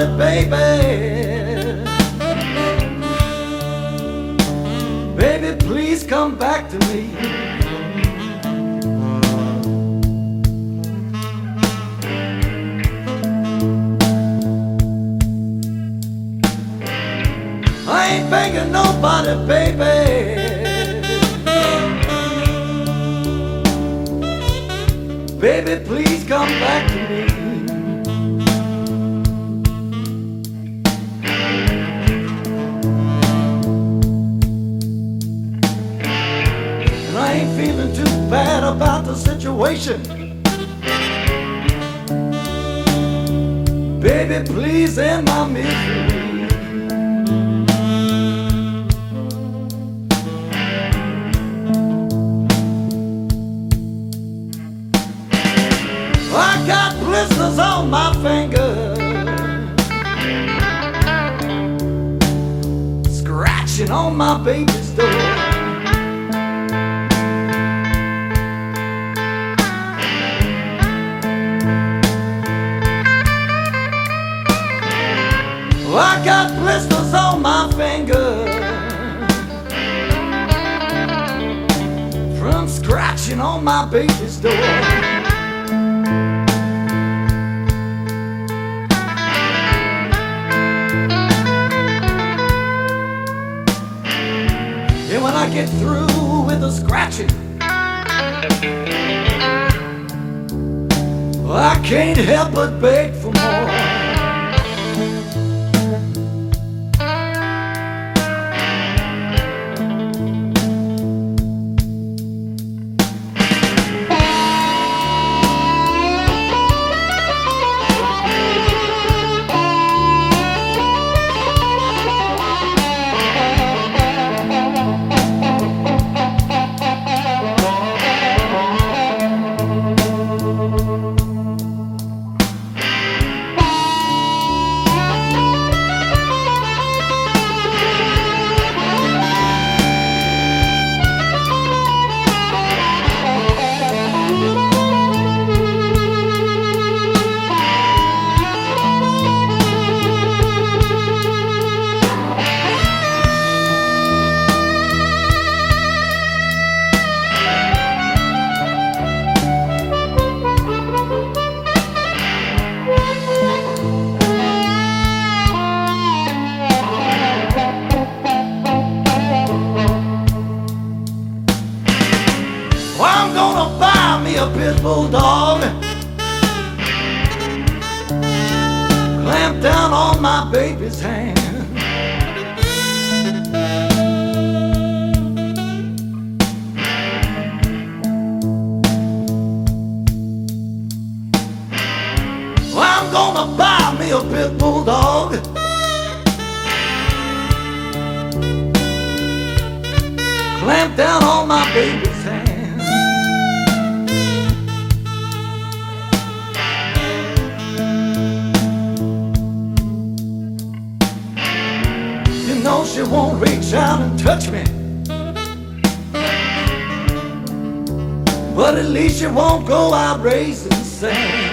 nobody, baby. Baby, please come back to me. I ain't begging nobody, baby. Baby, please come back to me. And I ain't feeling too bad about the situation. Baby, please end my misery. I got blisters on my fingers, scratching on my baby's door. I got blisters on my fingers from scratching on my baby's door. And when I get through with the scratching, I can't help but beg for more. I'm gonna buy me a pit bull dog, clamp down on my baby's hand. I'm gonna buy me a pit bull dog, clamp down on my baby's hand. You know she won't reach out and touch me, but at least she won't go out raising sand.